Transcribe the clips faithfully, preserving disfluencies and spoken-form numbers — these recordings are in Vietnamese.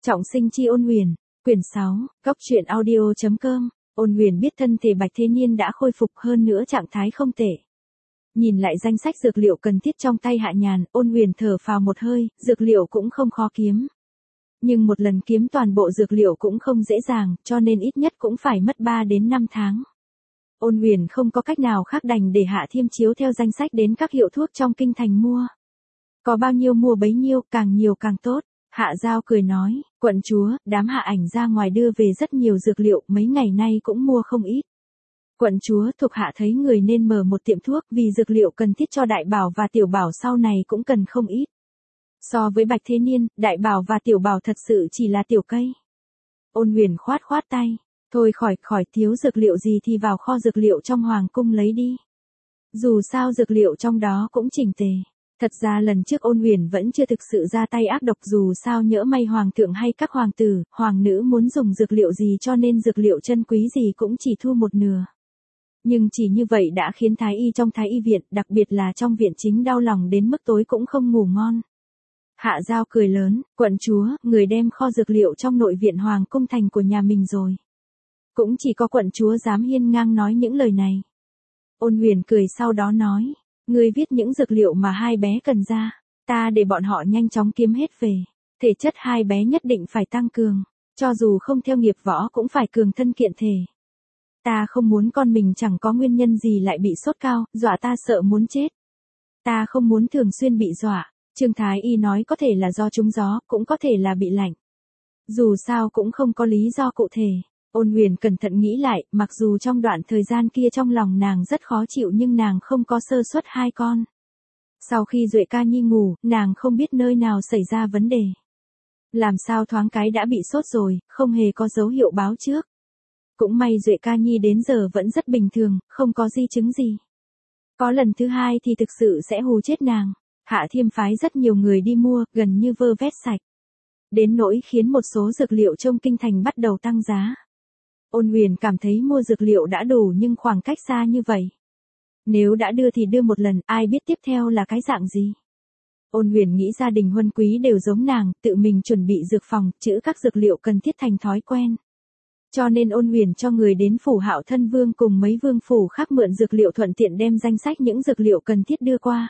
Trọng sinh chi Ôn Huyền, quyển sáu, góc truyện audio chấm com. Ôn Huyền biết thân thể Bạch Thế Niên đã khôi phục, hơn nữa trạng thái không tệ. Nhìn lại danh sách dược liệu cần thiết trong tay Hạ Nhàn, Ôn Huyền thở phào một hơi, dược liệu cũng không khó kiếm. Nhưng một lần kiếm toàn bộ dược liệu cũng không dễ dàng, cho nên ít nhất cũng phải mất ba đến năm tháng. Ôn Huyền không có cách nào khác đành để Hạ Thiêm chiếu theo danh sách đến các hiệu thuốc trong kinh thành mua. Có bao nhiêu mua bấy nhiêu, càng nhiều càng tốt. Hạ Giao cười nói, quận chúa, đám Hạ ảnh ra ngoài đưa về rất nhiều dược liệu, mấy ngày nay cũng mua không ít. Quận chúa, thuộc hạ thấy người nên mở một tiệm thuốc, vì dược liệu cần thiết cho Đại Bảo và Tiểu Bảo sau này cũng cần không ít. So với Bạch Thế Niên, Đại Bảo và Tiểu Bảo thật sự chỉ là tiểu cây. Ôn Huyền khoát khoát tay, thôi khỏi, khỏi thiếu dược liệu gì thì vào kho dược liệu trong hoàng cung lấy đi. Dù sao dược liệu trong đó cũng chỉnh tề. Thật ra lần trước Ôn Huyền vẫn chưa thực sự ra tay ác độc, dù sao nhỡ may hoàng thượng hay các hoàng tử, hoàng nữ muốn dùng dược liệu gì cho nên dược liệu chân quý gì cũng chỉ thu một nửa. Nhưng chỉ như vậy đã khiến thái y trong thái y viện, đặc biệt là trong viện chính đau lòng đến mức tối cũng không ngủ ngon. Hạ Giao cười lớn, quận chúa, người đem kho dược liệu trong nội viện hoàng cung thành của nhà mình rồi. Cũng chỉ có quận chúa dám hiên ngang nói những lời này. Ôn Huyền cười sau đó nói, ngươi viết những dược liệu mà hai bé cần ra, ta để bọn họ nhanh chóng kiếm hết về. Thể chất hai bé nhất định phải tăng cường, cho dù không theo nghiệp võ cũng phải cường thân kiện thể. Ta không muốn con mình chẳng có nguyên nhân gì lại bị sốt cao, dọa ta sợ muốn chết. Ta không muốn thường xuyên bị dọa. Trương Thái Y nói có thể là do trúng gió, cũng có thể là bị lạnh. Dù sao cũng không có lý do cụ thể. Ôn Huyền cẩn thận nghĩ lại, mặc dù trong đoạn thời gian kia trong lòng nàng rất khó chịu nhưng nàng không có sơ suất hai con. Sau khi Duệ Ca Nhi ngủ, nàng không biết nơi nào xảy ra vấn đề. Làm sao thoáng cái đã bị sốt rồi, không hề có dấu hiệu báo trước. Cũng may Duệ Ca Nhi đến giờ vẫn rất bình thường, không có di chứng gì. Có lần thứ hai thì thực sự sẽ hù chết nàng. Hạ Thiêm phái rất nhiều người đi mua, gần như vơ vét sạch. Đến nỗi khiến một số dược liệu trong kinh thành bắt đầu tăng giá. Ôn Huyền cảm thấy mua dược liệu đã đủ nhưng khoảng cách xa như vậy. Nếu đã đưa thì đưa một lần, ai biết tiếp theo là cái dạng gì. Ôn Huyền nghĩ gia đình huân quý đều giống nàng, tự mình chuẩn bị dược phòng, trữ các dược liệu cần thiết thành thói quen. Cho nên Ôn Huyền cho người đến phủ Hạo Thân Vương cùng mấy vương phủ khác mượn dược liệu, thuận tiện đem danh sách những dược liệu cần thiết đưa qua.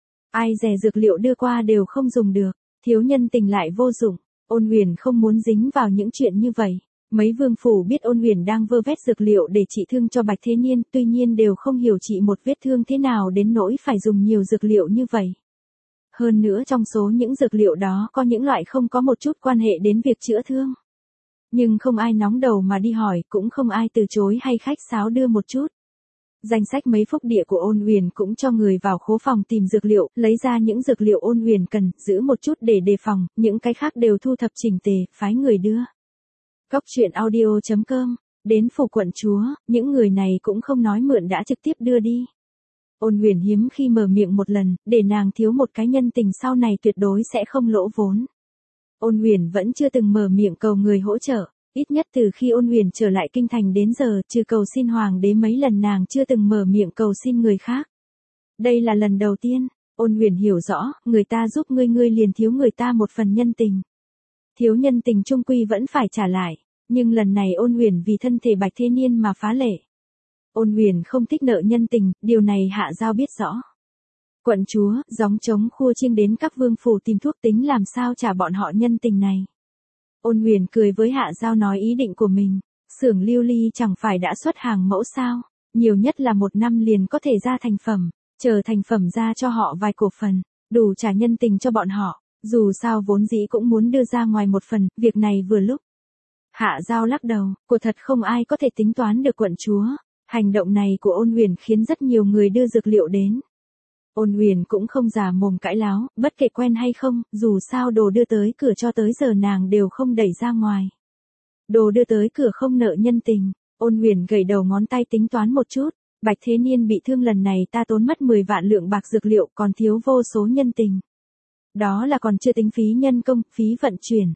Ai dè dược liệu đưa qua đều không dùng được, thiếu nhân tình lại vô dụng. Ôn Huyền không muốn dính vào những chuyện như vậy. Mấy vương phủ biết Ôn Huyền đang vơ vét dược liệu để trị thương cho Bạch Thế Niên, tuy nhiên đều không hiểu trị một vết thương thế nào đến nỗi phải dùng nhiều dược liệu như vậy. Hơn nữa trong số những dược liệu đó có những loại không có một chút quan hệ đến việc chữa thương. Nhưng không ai nóng đầu mà đi hỏi, cũng không ai từ chối hay khách sáo đưa một chút. Danh sách mấy phúc địa của Ôn Huyền cũng cho người vào khố phòng tìm dược liệu, lấy ra những dược liệu Ôn Huyền cần, giữ một chút để đề phòng, những cái khác đều thu thập chỉnh tề, phái người đưa. Góc truyện audio chấm com, đến phủ quận chúa, những người này cũng không nói mượn đã trực tiếp đưa đi. Ôn Huyền hiếm khi mở miệng một lần, để nàng thiếu một cái nhân tình sau này tuyệt đối sẽ không lỗ vốn. Ôn Huyền vẫn chưa từng mở miệng cầu người hỗ trợ, ít nhất từ khi Ôn Huyền trở lại kinh thành đến giờ, trừ cầu xin hoàng đế mấy lần nàng chưa từng mở miệng cầu xin người khác. Đây là lần đầu tiên. Ôn Huyền hiểu rõ, người ta giúp ngươi ngươi liền thiếu người ta một phần nhân tình. Thiếu nhân tình chung quy vẫn phải trả lại, nhưng lần này Ôn Huyền vì thân thể Bạch Thế Niên mà phá lệ. Ôn Huyền không thích nợ nhân tình, điều này Hạ Giao biết rõ. Quận chúa, gióng trống khua chiêng đến các vương phủ tìm thuốc, tính làm sao trả bọn họ nhân tình này. Ôn Huyền cười với Hạ Giao nói ý định của mình, xưởng lưu ly chẳng phải đã xuất hàng mẫu sao, nhiều nhất là một năm liền có thể ra thành phẩm, chờ thành phẩm ra cho họ vài cổ phần, đủ trả nhân tình cho bọn họ, dù sao vốn dĩ cũng muốn đưa ra ngoài một phần, việc này vừa lúc. Hạ Giao lắc đầu, của thật không ai có thể tính toán được quận chúa, hành động này của Ôn Huyền khiến rất nhiều người đưa dược liệu đến. Ôn Huyền cũng không già mồm cãi láo, bất kể quen hay không, dù sao đồ đưa tới cửa cho tới giờ nàng đều không đẩy ra ngoài. Đồ đưa tới cửa không nợ nhân tình. Ôn Huyền gầy đầu ngón tay tính toán một chút, Bạch Thế Niên bị thương lần này ta tốn mất mười vạn lượng bạc dược liệu, còn thiếu vô số nhân tình. Đó là còn chưa tính phí nhân công, phí vận chuyển.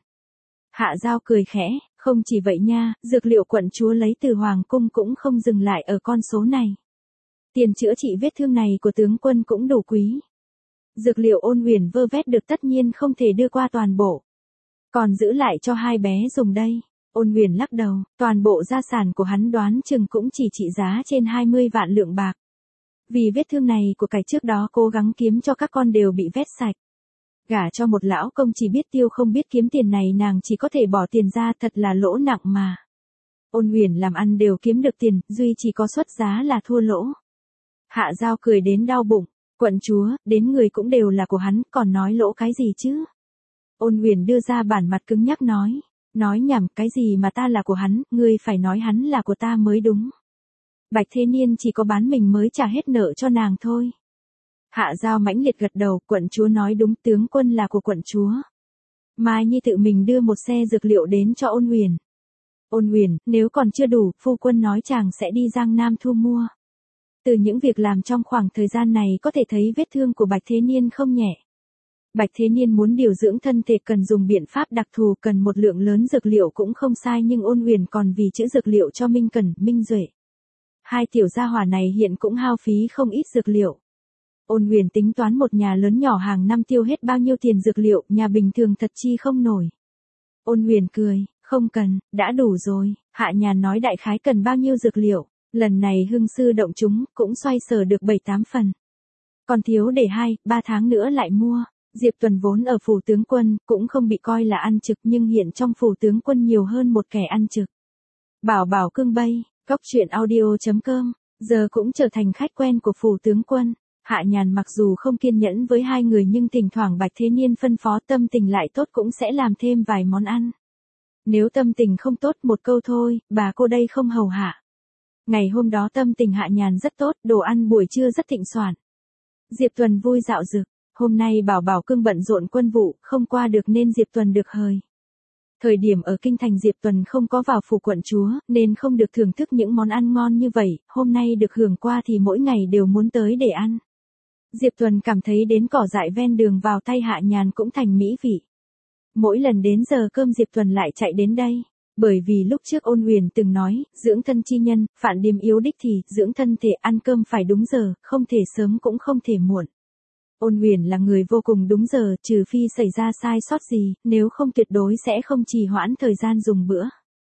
Hạ Giao cười khẽ, không chỉ vậy nha, dược liệu quận chúa lấy từ hoàng cung cũng không dừng lại ở con số này. Tiền chữa trị vết thương này của tướng quân cũng đủ quý. Dược liệu Ôn Huyền vơ vét được tất nhiên không thể đưa qua toàn bộ. Còn giữ lại cho hai bé dùng đây. Ôn Huyền lắc đầu, toàn bộ gia sản của hắn đoán chừng cũng chỉ trị giá trên hai mươi vạn lượng bạc. Vì vết thương này của cải trước đó cố gắng kiếm cho các con đều bị vét sạch. Gả cho một lão công chỉ biết tiêu không biết kiếm tiền này nàng chỉ có thể bỏ tiền ra, thật là lỗ nặng mà. Ôn Huyền làm ăn đều kiếm được tiền, duy chỉ có xuất giá là thua lỗ. Hạ Giao cười đến đau bụng, quận chúa, đến người cũng đều là của hắn, còn nói lỗ cái gì chứ? Ôn Huyền đưa ra bản mặt cứng nhắc nói, nói nhảm, cái gì mà ta là của hắn, ngươi phải nói hắn là của ta mới đúng. Bạch Thế Niên chỉ có bán mình mới trả hết nợ cho nàng thôi. Hạ Giao mãnh liệt gật đầu, quận chúa nói đúng, tướng quân là của quận chúa. Mai Nhi tự mình đưa một xe dược liệu đến cho Ôn Huyền. Ôn Huyền, nếu còn chưa đủ, phu quân nói chàng sẽ đi Giang Nam thu mua. Từ những việc làm trong khoảng thời gian này có thể thấy vết thương của Bạch Thế Niên không nhẹ. Bạch Thế Niên muốn điều dưỡng thân thể cần dùng biện pháp đặc thù, cần một lượng lớn dược liệu cũng không sai, nhưng Ôn Huyền còn vì chữ dược liệu cho Minh Cẩn, Minh Duệ. Hai tiểu gia hỏa này hiện cũng hao phí không ít dược liệu. Ôn Huyền tính toán một nhà lớn nhỏ hàng năm tiêu hết bao nhiêu tiền dược liệu, nhà bình thường thật chi không nổi. Ôn Huyền cười, không cần, đã đủ rồi. Hạ Nhàn nói đại khái cần bao nhiêu dược liệu, lần này hưng sư động chúng, cũng xoay sở được bảy tám phần. Còn thiếu để hai, ba tháng nữa lại mua. Diệp Tuần vốn ở phủ tướng quân, cũng không bị coi là ăn trực, nhưng hiện trong phủ tướng quân nhiều hơn một kẻ ăn trực. Bảo Bảo cưng bay, góc truyện audio chấm com, giờ cũng trở thành khách quen của phủ tướng quân. Hạ Nhàn mặc dù không kiên nhẫn với hai người nhưng thỉnh thoảng Bạch Thế Niên phân phó tâm tình lại tốt cũng sẽ làm thêm vài món ăn. Nếu tâm tình không tốt một câu thôi, bà cô đây không hầu hạ. Ngày hôm đó tâm tình Hạ Nhàn rất tốt, đồ ăn buổi trưa rất thịnh soạn. Diệp Tuần vui dạo dực, hôm nay Bảo Bảo cưng bận rộn quân vụ, không qua được nên Diệp Tuần được hời. Thời điểm ở kinh thành Diệp Tuần không có vào phủ quận chúa, nên không được thưởng thức những món ăn ngon như vậy, hôm nay được hưởng qua thì mỗi ngày đều muốn tới để ăn. Diệp Tuần cảm thấy đến cỏ dại ven đường vào tay Hạ Nhàn cũng thành mỹ vị. Mỗi lần đến giờ cơm Diệp Tuần lại chạy đến đây, bởi vì lúc trước Ôn Huyền từng nói, dưỡng thân chi nhân, phản điềm yếu đích thì, dưỡng thân thể ăn cơm phải đúng giờ, không thể sớm cũng không thể muộn. Ôn Huyền là người vô cùng đúng giờ, trừ phi xảy ra sai sót gì, nếu không tuyệt đối sẽ không trì hoãn thời gian dùng bữa.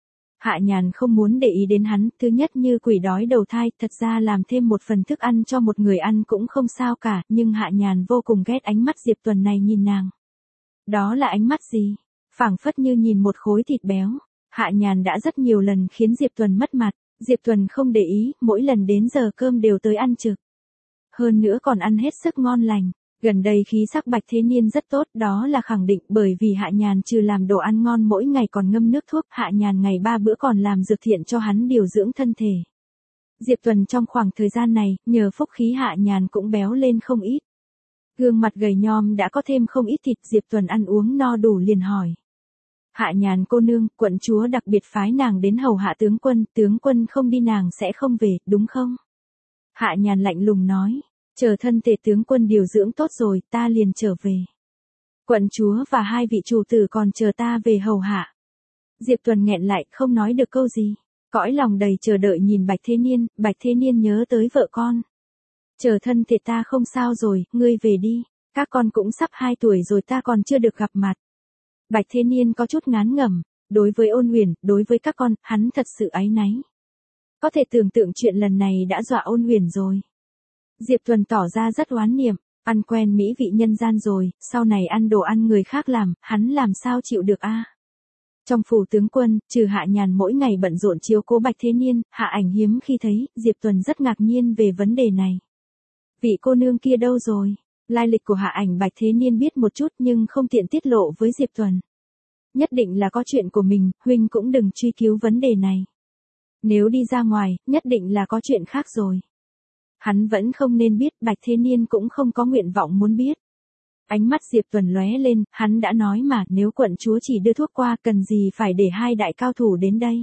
Hạ Nhàn không muốn để ý đến hắn, thứ nhất như quỷ đói đầu thai, thật ra làm thêm một phần thức ăn cho một người ăn cũng không sao cả, nhưng Hạ Nhàn vô cùng ghét ánh mắt Diệp Tuần này nhìn nàng. Đó là ánh mắt gì? Phảng phất như nhìn một khối thịt béo. Hạ Nhàn đã rất nhiều lần khiến Diệp Tuần mất mặt, Diệp Tuần không để ý, mỗi lần đến giờ cơm đều tới ăn trực. Hơn nữa còn ăn hết sức ngon lành. Gần đây khí sắc Bạch Thế Niên rất tốt, đó là khẳng định, bởi vì Hạ Nhàn trừ làm đồ ăn ngon mỗi ngày còn ngâm nước thuốc, Hạ Nhàn ngày ba bữa còn làm dược thiện cho hắn điều dưỡng thân thể. Diệp Tuần trong khoảng thời gian này, nhờ phúc khí Hạ Nhàn cũng béo lên không ít. Gương mặt gầy nhom đã có thêm không ít thịt, Diệp Tuần ăn uống no đủ liền hỏi. Hạ Nhàn cô nương, quận chúa đặc biệt phái nàng đến hầu hạ tướng quân, tướng quân không đi nàng sẽ không về, đúng không? Hạ Nhàn lạnh lùng nói. Chờ thân thể tướng quân điều dưỡng tốt rồi, ta liền trở về. Quận chúa và hai vị chủ tử còn chờ ta về hầu hạ. Diệp Tuần nghẹn lại, không nói được câu gì. Cõi lòng đầy chờ đợi nhìn Bạch Thế Niên, Bạch Thế Niên nhớ tới vợ con. Chờ thân thể ta không sao rồi, ngươi về đi. Các con cũng sắp hai tuổi rồi ta còn chưa được gặp mặt. Bạch Thế Niên có chút ngán ngẩm. Đối với Ôn Huyền, đối với các con, hắn thật sự áy náy. Có thể tưởng tượng chuyện lần này đã dọa Ôn Huyền rồi. Diệp Tuần tỏ ra rất oán niệm, ăn quen mỹ vị nhân gian rồi, sau này ăn đồ ăn người khác làm, hắn làm sao chịu được a? Trong phủ tướng quân, trừ Hạ Nhàn mỗi ngày bận rộn chiếu cố Bạch Thế Niên, Hạ Ảnh hiếm khi thấy, Diệp Tuần rất ngạc nhiên về vấn đề này. Vị cô nương kia đâu rồi? Lai lịch của Hạ Ảnh Bạch Thế Niên biết một chút nhưng không tiện tiết lộ với Diệp Tuần. Nhất định là có chuyện của mình, huynh cũng đừng truy cứu vấn đề này. Nếu đi ra ngoài, nhất định là có chuyện khác rồi. Hắn vẫn không nên biết, Bạch Thế Niên cũng không có nguyện vọng muốn biết. Ánh mắt Diệp Tuần lóe lên, hắn đã nói mà, nếu quận chúa chỉ đưa thuốc qua, cần gì phải để hai đại cao thủ đến đây.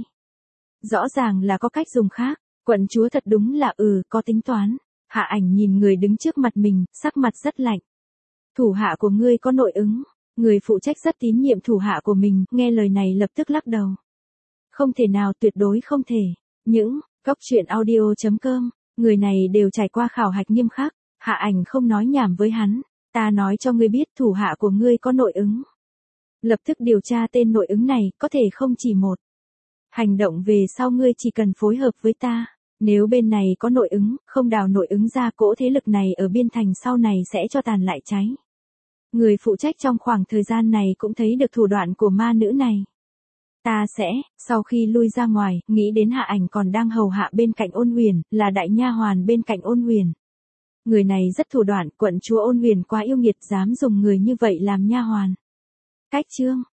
Rõ ràng là có cách dùng khác, quận chúa thật đúng là ừ, có tính toán. Hạ Ảnh nhìn người đứng trước mặt mình, sắc mặt rất lạnh. Thủ hạ của ngươi có nội ứng, người phụ trách rất tín nhiệm thủ hạ của mình, nghe lời này lập tức lắc đầu. Không thể nào, tuyệt đối không thể. Những, góc truyện audio chấm com. Người này đều trải qua khảo hạch nghiêm khắc, Hạ Ảnh không nói nhảm với hắn, ta nói cho ngươi biết thủ hạ của ngươi có nội ứng. Lập tức điều tra tên nội ứng này, có thể không chỉ một. Hành động về sau ngươi chỉ cần phối hợp với ta. Nếu bên này có nội ứng, không đào nội ứng ra, cỗ thế lực này ở biên thành sau này sẽ cho tàn lại cháy. Người phụ trách trong khoảng thời gian này cũng thấy được thủ đoạn của ma nữ này. Ta sẽ, sau khi lui ra ngoài, nghĩ đến Hạ Ảnh còn đang hầu hạ bên cạnh Ôn Huyền, là đại nha hoàn bên cạnh Ôn Huyền. Người này rất thủ đoạn, quận chúa Ôn Huyền quá yêu nghiệt, dám dùng người như vậy làm nha hoàn. Cách chương